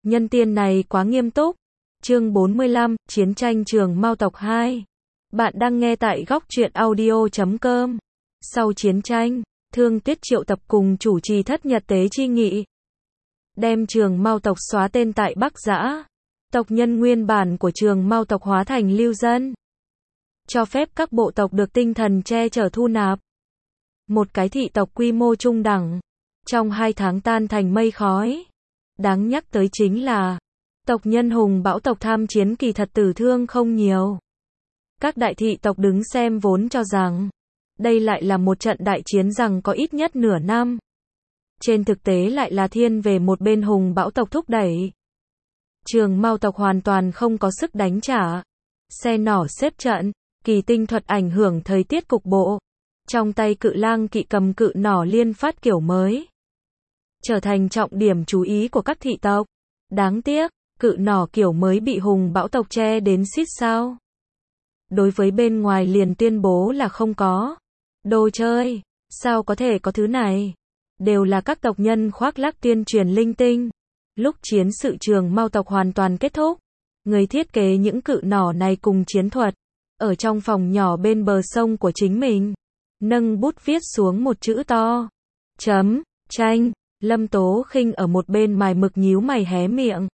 Nhân tiên này quá nghiêm túc. Chương 45, Chiến tranh Trường Mao tộc 2. Bạn đang nghe tại góc truyện audio.com. Sau chiến tranh, Thương Tuyết triệu tập cùng chủ trì thất nhật tế chi nghị. Đem Trường Mao tộc xóa tên tại Bắc Giã. Tộc nhân nguyên bản của Trường Mao tộc hóa thành lưu dân. Cho phép các bộ tộc được tinh thần che chở thu nạp. Một cái thị tộc quy mô trung đẳng. Trong 2 tháng tan thành mây khói. Đáng nhắc tới chính là tộc nhân Hùng Bão tộc tham chiến kỳ thật tử thương không nhiều. Các đại thị tộc đứng xem vốn cho rằng đây lại là một trận đại chiến rằng có ít nhất nửa năm. Trên thực tế lại là thiên về một bên Hùng Bão tộc thúc đẩy. Trường Mao tộc hoàn toàn không có sức đánh trả. Xe nỏ xếp trận, kỳ tinh thuật ảnh hưởng thời tiết cục bộ. Trong tay cự lang kỵ cầm cự nỏ liên phát kiểu mới. Trở thành trọng điểm chú ý của các thị tộc. Đáng tiếc, cự nỏ kiểu mới bị Hùng Bão tộc che đến xít sao. Đối với bên ngoài liền tuyên bố là không có. Đồ chơi, sao có thể có thứ này? Đều là các tộc nhân khoác lác tuyên truyền linh tinh. Lúc chiến sự Trường Mao tộc hoàn toàn kết thúc, người thiết kế những cự nỏ này cùng chiến thuật, ở trong phòng nhỏ bên bờ sông của chính mình, nâng bút viết xuống một chữ to. Chấm, tranh. Lâm Tố Khinh ở một bên mài mực nhíu mày hé miệng.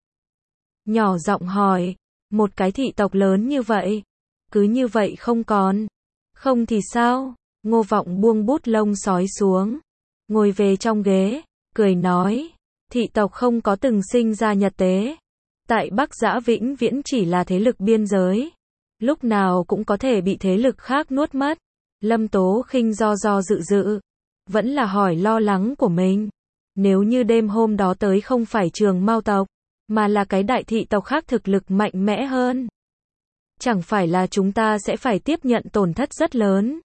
Nhỏ giọng hỏi, một cái thị tộc lớn như vậy, cứ như vậy không còn. Không thì sao? Ngô Vọng buông bút lông sói xuống, ngồi về trong ghế, cười nói, thị tộc không có từng sinh ra nhật tế. Tại Bắc Giã vĩnh viễn chỉ là thế lực biên giới. Lúc nào cũng có thể bị thế lực khác nuốt mất. Lâm Tố Khinh do dự, vẫn là hỏi lo lắng của mình. Nếu như đêm hôm đó tới không phải Trường Mao tộc, mà là cái đại thị tộc khác thực lực mạnh mẽ hơn, chẳng phải là chúng ta sẽ phải tiếp nhận tổn thất rất lớn.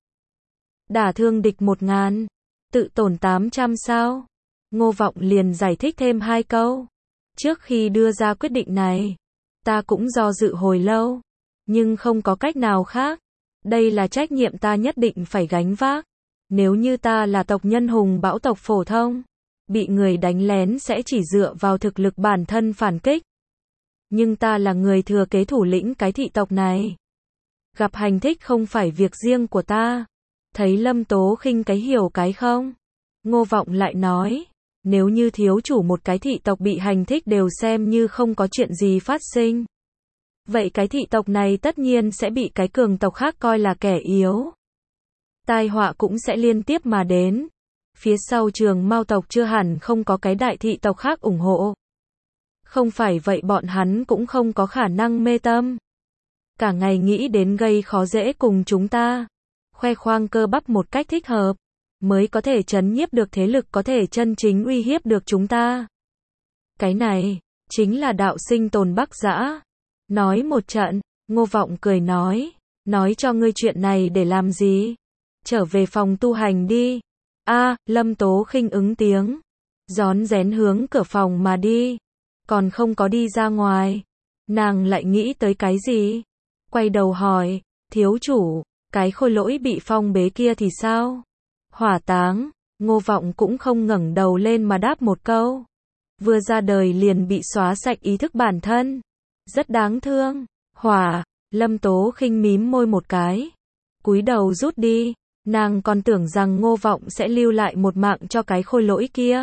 Đả thương địch 1000, tự tổn 800 sao? Ngô Vọng liền giải thích thêm 2 câu. Trước khi đưa ra quyết định này, ta cũng do dự hồi lâu, nhưng không có cách nào khác. Đây là trách nhiệm ta nhất định phải gánh vác. Nếu như ta là tộc nhân Hùng Bão tộc phổ thông, bị người đánh lén sẽ chỉ dựa vào thực lực bản thân phản kích. Nhưng ta là người thừa kế thủ lĩnh cái thị tộc này. Gặp hành thích không phải việc riêng của ta. Thấy Lâm Tố Khinh cái hiểu cái không? Ngô Vọng lại nói, nếu như thiếu chủ một cái thị tộc bị hành thích đều xem như không có chuyện gì phát sinh. Vậy cái thị tộc này tất nhiên sẽ bị cái cường tộc khác coi là kẻ yếu. Tai họa cũng sẽ liên tiếp mà đến. Phía sau Trường Mao tộc chưa hẳn không có cái đại thị tộc khác ủng hộ. Không phải vậy bọn hắn cũng không có khả năng mê tâm. Cả ngày nghĩ đến gây khó dễ cùng chúng ta. Khoe khoang cơ bắp một cách thích hợp. Mới có thể trấn nhiếp được thế lực có thể chân chính uy hiếp được chúng ta. Cái này, chính là đạo sinh tồn Bắc Giã. Nói một trận, Ngô Vọng cười nói cho ngươi chuyện này để làm gì? Trở về phòng tu hành đi. Lâm Tố Khinh ứng tiếng, rón rén hướng cửa phòng mà đi, còn không có đi ra ngoài, nàng lại nghĩ tới cái gì? Quay đầu hỏi, thiếu chủ, cái khôi lỗi bị phong bế kia thì sao? Hỏa táng. Ngô Vọng cũng không ngẩng đầu lên mà đáp một câu. Vừa ra đời liền bị xóa sạch ý thức bản thân. Rất đáng thương. Lâm Tố Khinh mím môi một cái, cúi đầu rút đi. Nàng còn tưởng rằng Ngô Vọng sẽ lưu lại một mạng cho cái khôi lỗi kia.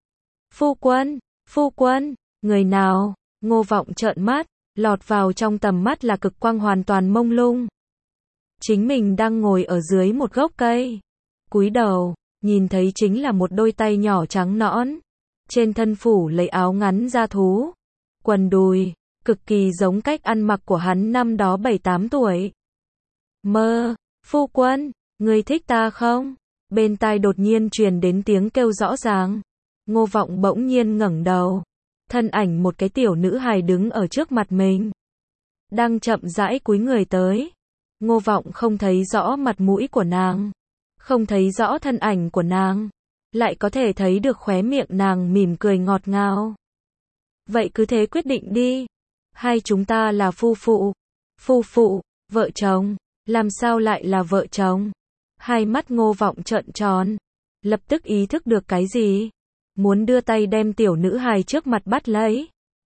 Phu quân, người nào? Ngô Vọng trợn mắt, lọt vào trong tầm mắt là cực quang hoàn toàn mông lung. Chính mình đang ngồi ở dưới một gốc cây. Cúi đầu, nhìn thấy chính là một đôi tay nhỏ trắng nõn. Trên thân phủ lấy áo ngắn da thú. Quần đùi, cực kỳ giống cách ăn mặc của hắn năm đó 7-8 tuổi. Phu quân, ngươi thích ta không? Bên tai đột nhiên truyền đến tiếng kêu rõ ràng. Ngô Vọng bỗng nhiên ngẩng đầu. Thân ảnh một cái tiểu nữ hài đứng ở trước mặt mình. Đang chậm rãi cúi người tới. Ngô Vọng không thấy rõ mặt mũi của nàng. Không thấy rõ thân ảnh của nàng. Lại có thể thấy được khóe miệng nàng mỉm cười ngọt ngào. Vậy cứ thế quyết định đi. Hai chúng ta là phu phụ, vợ chồng. Làm sao lại là vợ chồng? Hai mắt Ngô Vọng trợn tròn. Lập tức ý thức được cái gì. Muốn đưa tay đem tiểu nữ hài trước mặt bắt lấy.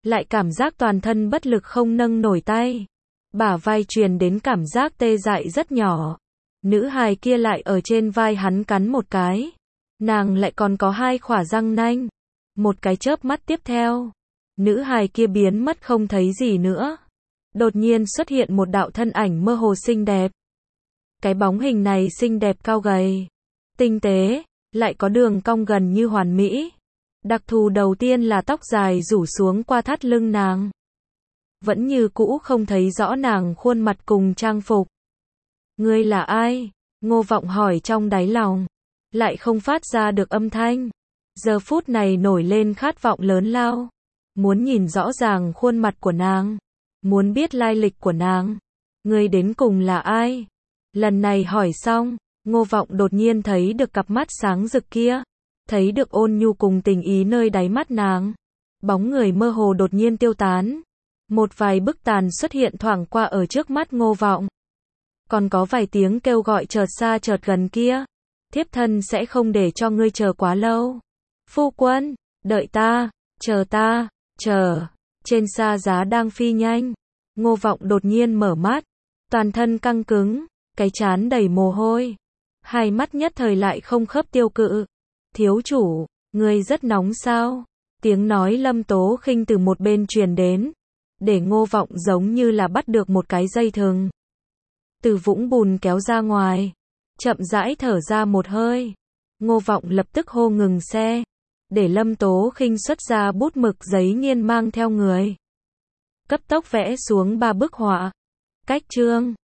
lại cảm giác toàn thân bất lực không nâng nổi tay. Bả vai truyền đến cảm giác tê dại rất nhỏ. Nữ hài kia lại ở trên vai hắn cắn một cái. Nàng lại còn có 2 khỏa răng nanh. Một cái chớp mắt tiếp theo, nữ hài kia biến mất không thấy gì nữa. Đột nhiên xuất hiện một đạo thân ảnh mơ hồ xinh đẹp. Cái bóng hình này xinh đẹp cao gầy, tinh tế, lại có đường cong gần như hoàn mỹ. Đặc thù đầu tiên là tóc dài rủ xuống qua thắt lưng nàng. Vẫn như cũ không thấy rõ nàng khuôn mặt cùng trang phục. Ngươi là ai? Ngô Vọng hỏi trong đáy lòng, lại không phát ra được âm thanh. Giờ phút này nổi lên khát vọng lớn lao, muốn nhìn rõ ràng khuôn mặt của nàng, muốn biết lai lịch của nàng. Ngươi đến cùng là ai? Lần này hỏi xong, Ngô Vọng đột nhiên thấy được cặp mắt sáng rực kia, thấy được ôn nhu cùng tình ý nơi đáy mắt nàng. Bóng người mơ hồ đột nhiên tiêu tán. Một vài bức tàn xuất hiện thoảng qua ở trước mắt Ngô Vọng. Còn có vài tiếng kêu gọi chợt xa chợt gần kia. Thiếp thân sẽ không để cho ngươi chờ quá lâu. Phu quân, đợi ta, chờ. Trên xa giá đang phi nhanh. Ngô Vọng đột nhiên mở mắt, toàn thân căng cứng, cái trán đầy mồ hôi. Hai mắt nhất thời lại không khớp tiêu cự. Thiếu chủ, ngươi rất nóng sao? Tiếng nói Lâm Tố Khinh từ một bên truyền đến, để Ngô Vọng giống như là bắt được một cái dây thừng. Từ vũng bùn kéo ra ngoài, chậm rãi thở ra một hơi. Ngô Vọng lập tức hô ngừng xe, để Lâm Tố Khinh xuất ra bút mực giấy nghiên mang theo người. Cấp tốc vẽ xuống 3 bức họa. Cách chương